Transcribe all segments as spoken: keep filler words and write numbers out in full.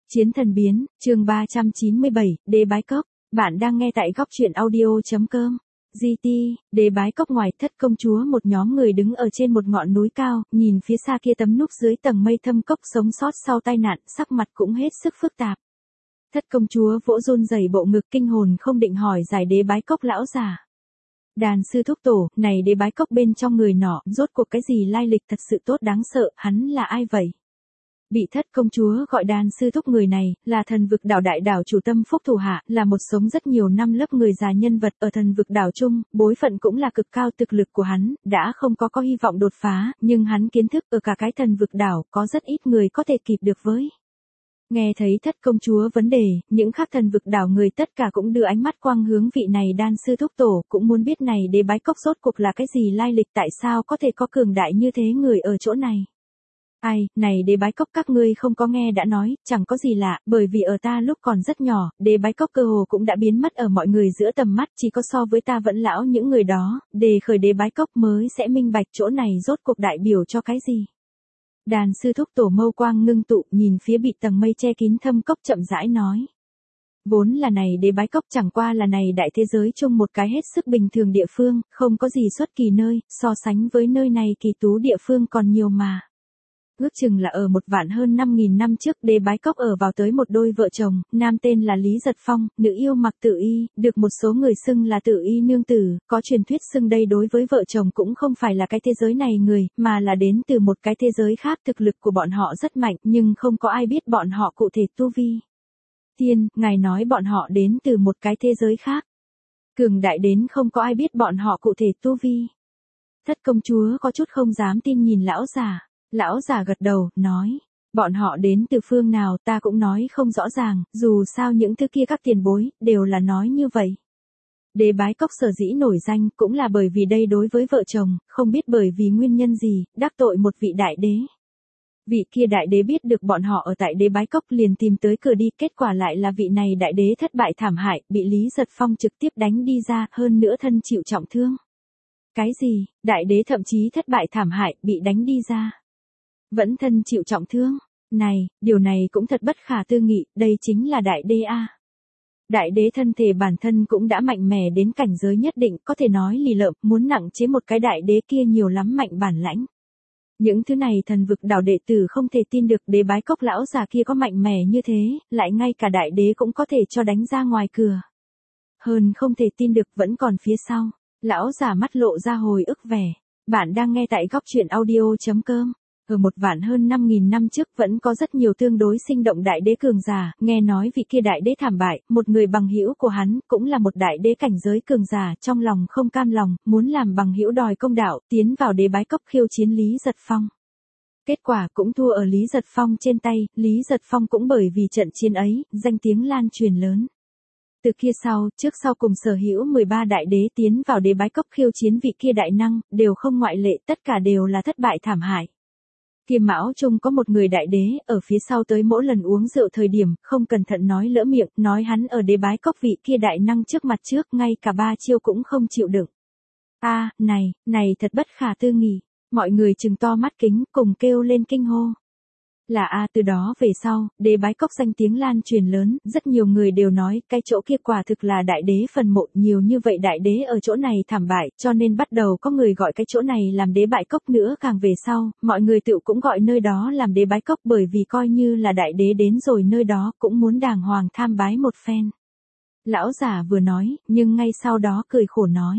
Chiến thần biến, chương ba trăm chín mươi bảy, Đế Bái Cốc. Bạn đang nghe tại góc truyện audio.com. giê tê, Đế Bái Cốc. Ngoài Thất công chúa, một nhóm người đứng ở trên một ngọn núi cao, nhìn phía xa kia tấm núp dưới tầng mây thâm cốc sống sót sau tai nạn, sắc mặt cũng hết sức phức tạp. Thất công chúa vỗ run rẩy bộ ngực, kinh hồn không định hỏi giải Đế Bái Cốc lão già. Đàn sư thúc tổ, này Đế Bái Cốc bên trong người nọ, rốt cuộc cái gì lai lịch thật sự tốt đáng sợ, hắn là ai vậy? Bị Thất công chúa gọi đàn sư thúc người này, là thần vực đảo đại đảo chủ Tâm Phúc thủ hạ, là một sống rất nhiều năm lớp người già nhân vật ở thần vực đảo chung, bối phận cũng là cực cao, thực lực của hắn, đã không có có hy vọng đột phá, nhưng hắn kiến thức ở cả cái thần vực đảo, có rất ít người có thể kịp được với. Nghe thấy Thất công chúa vấn đề, những khác thần vực đảo người tất cả cũng đưa ánh mắt quang hướng vị này đan sư thúc tổ, cũng muốn biết này Đế Bái Cốc rốt cuộc là cái gì lai lịch, tại sao có thể có cường đại như thế người ở chỗ này. Ai, này Đế Bái Cốc các ngươi không có nghe đã nói, chẳng có gì lạ, bởi vì ở ta lúc còn rất nhỏ, Đế Bái Cốc cơ hồ cũng đã biến mất ở mọi người giữa tầm mắt, chỉ có so với ta vẫn lão những người đó, đề khởi Đế Bái Cốc mới sẽ minh bạch chỗ này rốt cuộc đại biểu cho cái gì. Đàn sư thúc tổ mâu quang ngưng tụ, nhìn phía bị tầng mây che kín thâm cốc chậm rãi nói. Vốn là này Đế Bái Cốc chẳng qua là này đại thế giới chung một cái hết sức bình thường địa phương, không có gì xuất kỳ nơi, so sánh với nơi này kỳ tú địa phương còn nhiều mà. Ước chừng là ở một vạn hơn năm nghìn năm trước, Đế Bái Cốc ở vào tới một đôi vợ chồng, nam tên là Lý Giật Phong, nữ yêu mặc Tử Y, được một số người xưng là Tử Y nương tử, có truyền thuyết xưng đây đối với vợ chồng cũng không phải là cái thế giới này người, mà là đến từ một cái thế giới khác, thực lực của bọn họ rất mạnh, nhưng không có ai biết bọn họ cụ thể tu vi. Tiên, ngài nói bọn họ đến từ một cái thế giới khác. Cường đại đến không có ai biết bọn họ cụ thể tu vi. Thất công chúa có chút không dám tin nhìn lão già. Lão già gật đầu, nói, bọn họ đến từ phương nào ta cũng nói không rõ ràng, dù sao những thứ kia các tiền bối, đều là nói như vậy. Đế Bái Cốc sở dĩ nổi danh, cũng là bởi vì đây đối với vợ chồng, không biết bởi vì nguyên nhân gì, đắc tội một vị đại đế. Vị kia đại đế biết được bọn họ ở tại Đế Bái Cốc liền tìm tới cửa đi, kết quả lại là vị này đại đế thất bại thảm hại, bị Lý Giật Phong trực tiếp đánh đi ra, hơn nữa thân chịu trọng thương. Cái gì, đại đế thậm chí thất bại thảm hại, bị đánh đi ra. Vẫn thân chịu trọng thương, này, điều này cũng thật bất khả tư nghị, đây chính là đại đế a. Đại đế thân thể bản thân cũng đã mạnh mẽ đến cảnh giới nhất định, có thể nói lì lợm, muốn nặng chế một cái đại đế kia nhiều lắm mạnh bản lãnh. Những thứ này thần vực đảo đệ tử không thể tin được Đế Bái Cốc lão già kia có mạnh mẽ như thế, lại ngay cả đại đế cũng có thể cho đánh ra ngoài cửa. Hơn không thể tin được vẫn còn phía sau, lão già mắt lộ ra hồi ức vẻ. Bạn đang nghe tại góc truyện audio.com. Ở một vạn hơn năm nghìn năm trước vẫn có rất nhiều tương đối sinh động đại đế cường giả, nghe nói vị kia đại đế thảm bại, một người bằng hữu của hắn, cũng là một đại đế cảnh giới cường giả, trong lòng không cam lòng, muốn làm bằng hữu đòi công đạo, tiến vào Đế Bái Cốc khiêu chiến Lý Giật Phong. Kết quả cũng thua ở Lý Giật Phong trên tay, Lý Giật Phong cũng bởi vì trận chiến ấy, danh tiếng lan truyền lớn. Từ kia sau, trước sau cùng sở hữu mười ba đại đế tiến vào Đế Bái Cốc khiêu chiến vị kia đại năng, đều không ngoại lệ, tất cả đều là thất bại thảm hại. Kiêm Mão Trung có một người đại đế, ở phía sau tới mỗi lần uống rượu thời điểm, không cẩn thận nói lỡ miệng, nói hắn ở Đế Bái Cốc vị kia đại năng trước mặt trước, ngay cả ba chiêu cũng không chịu đựng. A, à, này, này thật bất khả tư nghị, mọi người trừng to mắt kính, cùng kêu lên kinh hô. Là a à, từ đó về sau, Đế Bái Cốc danh tiếng lan truyền lớn, rất nhiều người đều nói, cái chỗ kia quả thực là đại đế phần mộ, nhiều như vậy đại đế ở chỗ này thảm bại, cho nên bắt đầu có người gọi cái chỗ này làm Đế Bái Cốc nữa, càng về sau, mọi người tự cũng gọi nơi đó làm Đế Bái Cốc, bởi vì coi như là đại đế đến rồi nơi đó, cũng muốn đàng hoàng tham bái một phen. Lão giả vừa nói, nhưng ngay sau đó cười khổ nói.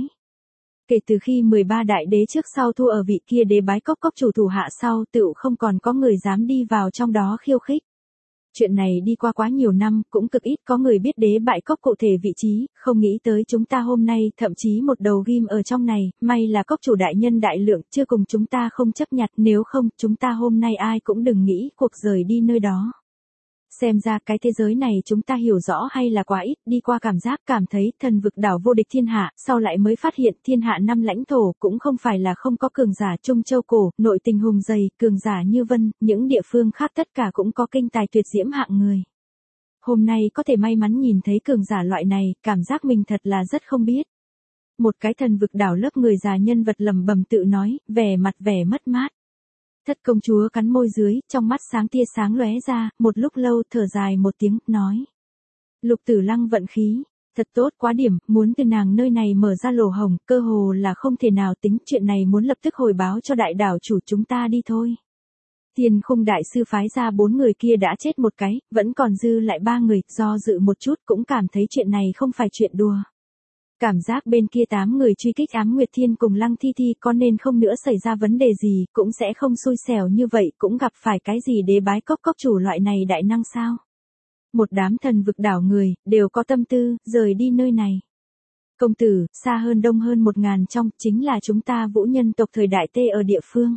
Kể từ khi mười ba đại đế trước sau thua ở vị kia Đế Bái Cốc cốc chủ thủ hạ sau, tựu không còn có người dám đi vào trong đó khiêu khích. Chuyện này đi qua quá nhiều năm, cũng cực ít có người biết Đế Bái Cốc cụ thể vị trí, không nghĩ tới chúng ta hôm nay, thậm chí một đầu ghim ở trong này, may là cốc chủ đại nhân đại lượng, chưa cùng chúng ta không chấp nhặt, nếu không, chúng ta hôm nay ai cũng đừng nghĩ cuộc rời đi nơi đó. Xem ra cái thế giới này chúng ta hiểu rõ hay là quá ít, đi qua cảm giác cảm thấy thần vực đảo vô địch thiên hạ, sau lại mới phát hiện thiên hạ năm lãnh thổ cũng không phải là không có cường giả Trung Châu cổ, nội tình hùng dày, cường giả như Vân, những địa phương khác tất cả cũng có kinh tài tuyệt diễm hạng người. Hôm nay có thể may mắn nhìn thấy cường giả loại này, cảm giác mình thật là rất không biết. Một cái thần vực đảo lớp người già nhân vật lẩm bẩm tự nói, vẻ mặt vẻ mất mát. Thất công chúa cắn môi dưới, trong mắt sáng tia sáng lóe ra, một lúc lâu thở dài một tiếng, nói. Lục Tử Lăng vận khí, thật tốt quá điểm, muốn từ nàng nơi này mở ra lỗ hổng, cơ hồ là không thể nào tính, chuyện này muốn lập tức hồi báo cho đại đảo chủ, chúng ta đi thôi. Thiên Khung đại sư phái ra bốn người kia đã chết một cái, vẫn còn dư lại ba người, do dự một chút cũng cảm thấy chuyện này không phải chuyện đùa. Cảm giác bên kia tám người truy kích Ám Nguyệt Thiên cùng Lăng Thi Thi, có nên không nữa xảy ra vấn đề gì, cũng sẽ không xui xẻo như vậy, cũng gặp phải cái gì đế bái cốc cốc chủ loại này đại năng sao. Một đám thần vực đảo người, đều có tâm tư, rời đi nơi này. Công tử, xa hơn đông hơn một ngàn trong, chính là chúng ta Vũ nhân tộc thời đại tê ở địa phương.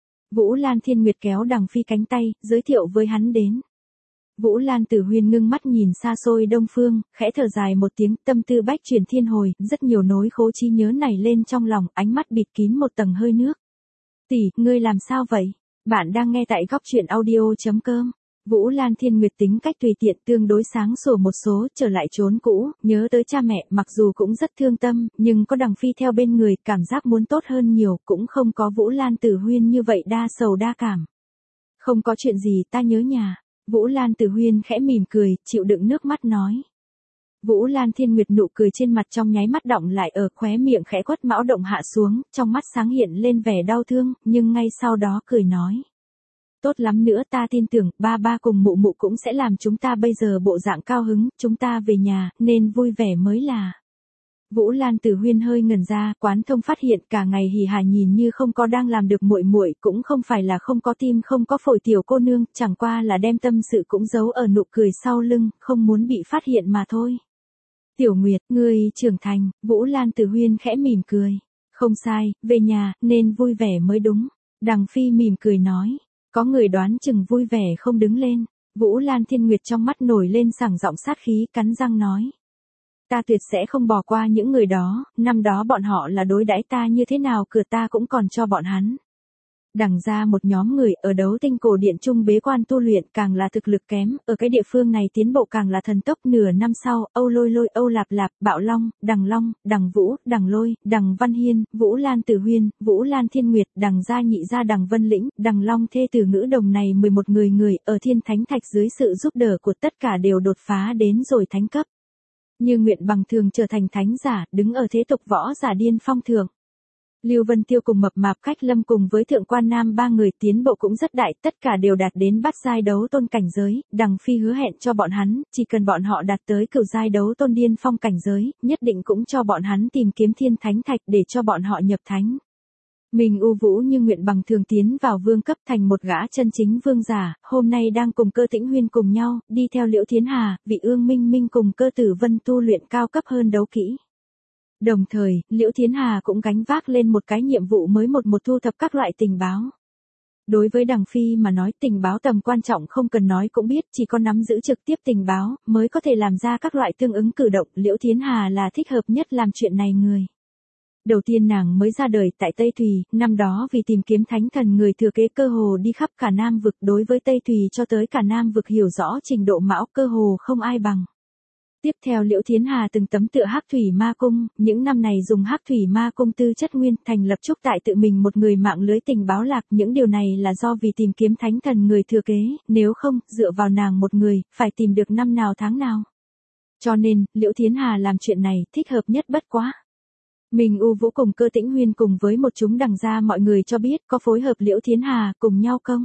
Vũ Lan Thiên Nguyệt kéo Đằng Phi cánh tay, giới thiệu với hắn đến. Vũ Lan Tử Huyên ngưng mắt nhìn xa xôi đông phương, khẽ thở dài một tiếng, tâm tư bách chuyển thiên hồi, rất nhiều nối khố trí nhớ nảy lên trong lòng, ánh mắt bịt kín một tầng hơi nước. Tỷ, ngươi làm sao vậy? Bạn đang nghe tại góc truyện audio chấm com. Vũ Lan Thiên Nguyệt tính cách tùy tiện, tương đối sáng sủa một số, trở lại chốn cũ, nhớ tới cha mẹ, mặc dù cũng rất thương tâm, nhưng có Đằng Phi theo bên người, cảm giác muốn tốt hơn nhiều, cũng không có Vũ Lan Tử Huyên như vậy đa sầu đa cảm. Không có chuyện gì, ta nhớ nhà. Vũ Lan Tử Huyên khẽ mỉm cười, chịu đựng nước mắt nói. Vũ Lan Thiên Nguyệt nụ cười trên mặt trong nháy mắt đọng lại ở khóe miệng khẽ quất mão động hạ xuống, trong mắt sáng hiện lên vẻ đau thương, nhưng ngay sau đó cười nói. Tốt lắm nữa, ta tin tưởng, ba ba cùng mụ mụ cũng sẽ làm chúng ta bây giờ bộ dạng cao hứng, chúng ta về nhà, nên vui vẻ mới là. Vũ Lan Tử Huyên hơi ngẩn ra, Quán Thông phát hiện cả ngày hỉ hà nhìn như không có đang làm được muội muội, cũng không phải là không có tim không có phổi tiểu cô nương, chẳng qua là đem tâm sự cũng giấu ở nụ cười sau lưng, không muốn bị phát hiện mà thôi. Tiểu Nguyệt, ngươi trưởng thành, Vũ Lan Tử Huyên khẽ mỉm cười. Không sai, về nhà, nên vui vẻ mới đúng. Đằng Phi mỉm cười nói. Có người đoán chừng vui vẻ không đứng lên. Vũ Lan Thiên Nguyệt trong mắt nổi lên sảng giọng sát khí, cắn răng nói. Ta tuyệt sẽ không bỏ qua những người đó, năm đó bọn họ là đối đãi ta như thế nào, cửa ta cũng còn cho bọn hắn. Đằng ra một nhóm người ở đấu tinh cổ điện trung bế quan tu luyện, càng là thực lực kém, ở cái địa phương này tiến bộ càng là thần tốc. Nửa năm sau, Âu Lôi Lôi, Âu Lạp Lạp, Bạo Long, Đằng Long, Đằng Vũ, Đằng Lôi, Đằng Văn Hiên, Vũ Lan Tử Huyên, Vũ Lan Thiên Nguyệt, Đằng Gia Nhị Gia, Đằng Vân Lĩnh, Đằng Long thê tử ngữ đồng này mười một người người, ở Thiên Thánh Thạch dưới sự giúp đỡ của tất cả đều đột phá đến rồi thánh cấp. Như nguyện bằng thường trở thành thánh giả, đứng ở thế tục võ giả điên phong thượng. Lưu Vân Tiêu cùng Mập Mạp Khách Lâm cùng với Thượng Quan Nam ba người tiến bộ cũng rất đại, tất cả đều đạt đến bát giai đấu tôn cảnh giới. Đằng Phi hứa hẹn cho bọn hắn, chỉ cần bọn họ đạt tới cửu giai đấu tôn điên phong cảnh giới, nhất định cũng cho bọn hắn tìm kiếm Thiên Thánh Thạch để cho bọn họ nhập thánh. Mình U Vũ như nguyện bằng thường tiến vào vương cấp, thành một gã chân chính vương giả, hôm nay đang cùng Cơ Tĩnh Huyên cùng nhau, đi theo Liễu Thiến Hà, Vị Ương Minh Minh cùng Cơ Tử Vân tu luyện cao cấp hơn đấu kỹ. Đồng thời, Liễu Thiến Hà cũng gánh vác lên một cái nhiệm vụ mới, một một thu thập các loại tình báo. Đối với Đằng Phi mà nói, tình báo tầm quan trọng không cần nói cũng biết, chỉ có nắm giữ trực tiếp tình báo, mới có thể làm ra các loại tương ứng cử động. Liễu Thiến Hà là thích hợp nhất làm chuyện này người. Đầu tiên nàng mới ra đời tại Tây Thùy, năm đó vì tìm kiếm thánh thần người thừa kế, cơ hồ đi khắp cả Nam vực, đối với Tây Thùy cho tới cả Nam vực hiểu rõ trình độ mão, cơ hồ không ai bằng. Tiếp theo Liễu Thiến Hà từng tấm tựa Hắc Thủy Ma Cung, những năm này dùng Hắc Thủy Ma Cung tư chất nguyên, thành lập trúc tại tự mình một người mạng lưới tình báo lạc, những điều này là do vì tìm kiếm thánh thần người thừa kế, nếu không, dựa vào nàng một người, phải tìm được năm nào tháng nào. Cho nên, Liễu Thiến Hà làm chuyện này, thích hợp nhất bất quá. Mình U Vũ cùng Cơ Tĩnh Huyên cùng với một chúng Đằng gia mọi người cho biết, có phối hợp Liễu Thiến Hà, cùng nhau công.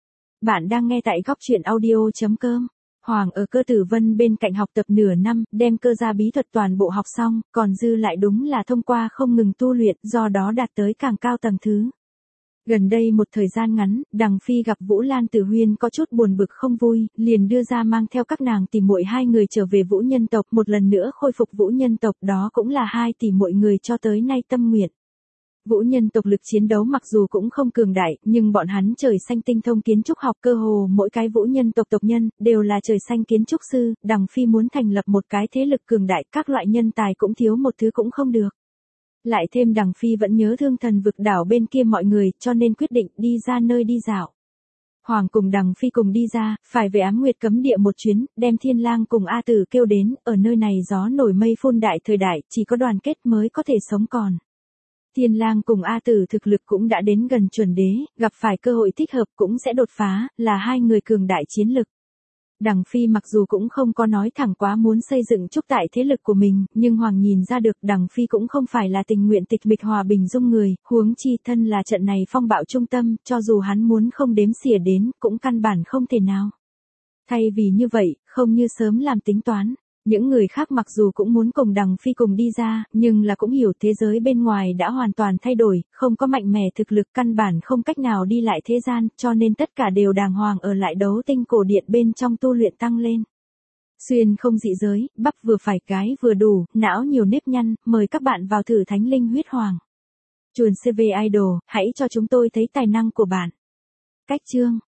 Bạn đang nghe tại góc truyện audio chấm com. Hoàng ở Cơ Tử Vân bên cạnh học tập nửa năm, đem cơ gia bí thuật toàn bộ học xong, còn dư lại đúng là thông qua không ngừng tu luyện, do đó đạt tới càng cao tầng thứ. Gần đây một thời gian ngắn, Đằng Phi gặp Vũ Lan Tử Huyên có chút buồn bực không vui, liền đưa ra mang theo các nàng tỷ muội hai người trở về Vũ nhân tộc, một lần nữa khôi phục Vũ nhân tộc, đó cũng là hai tỷ muội người cho tới nay tâm nguyện. Vũ nhân tộc lực chiến đấu mặc dù cũng không cường đại, nhưng bọn hắn trời xanh tinh thông kiến trúc học, cơ hồ mỗi cái Vũ nhân tộc tộc nhân đều là trời xanh kiến trúc sư. Đằng Phi muốn thành lập một cái thế lực cường đại, các loại nhân tài cũng thiếu một thứ cũng không được. Lại thêm Đằng Phi vẫn nhớ thương thần vực đảo bên kia mọi người, cho nên quyết định đi ra nơi đi dạo. Hoàng cùng Đằng Phi cùng đi ra, phải về Ám Nguyệt cấm địa một chuyến, đem Thiên Lang cùng A Tử kêu đến, ở nơi này gió nổi mây phun đại thời đại, chỉ có đoàn kết mới có thể sống còn. Thiên Lang cùng A Tử thực lực cũng đã đến gần chuẩn đế, gặp phải cơ hội thích hợp cũng sẽ đột phá, là hai người cường đại chiến lực. Đằng Phi mặc dù cũng không có nói thẳng quá muốn xây dựng trúc tại thế lực của mình, nhưng Hoàng nhìn ra được Đằng Phi cũng không phải là tình nguyện tịch mịch hòa bình dung người, huống chi thân là trận này phong bạo trung tâm, cho dù hắn muốn không đếm xỉa đến, cũng căn bản không thể nào. Thay vì như vậy, không như sớm làm tính toán. Những người khác mặc dù cũng muốn cùng Đằng Phi cùng đi ra, nhưng là cũng hiểu thế giới bên ngoài đã hoàn toàn thay đổi, không có mạnh mẽ thực lực căn bản không cách nào đi lại thế gian, cho nên tất cả đều đàng hoàng ở lại đấu tinh cổ điện bên trong tu luyện tăng lên. Xuyên không dị giới, bắp vừa phải cái vừa đủ, não nhiều nếp nhăn, mời các bạn vào thử Thánh Linh Huyết Hoàng. Chuồn xê vê Idol, hãy cho chúng tôi thấy tài năng của bạn. Cách chương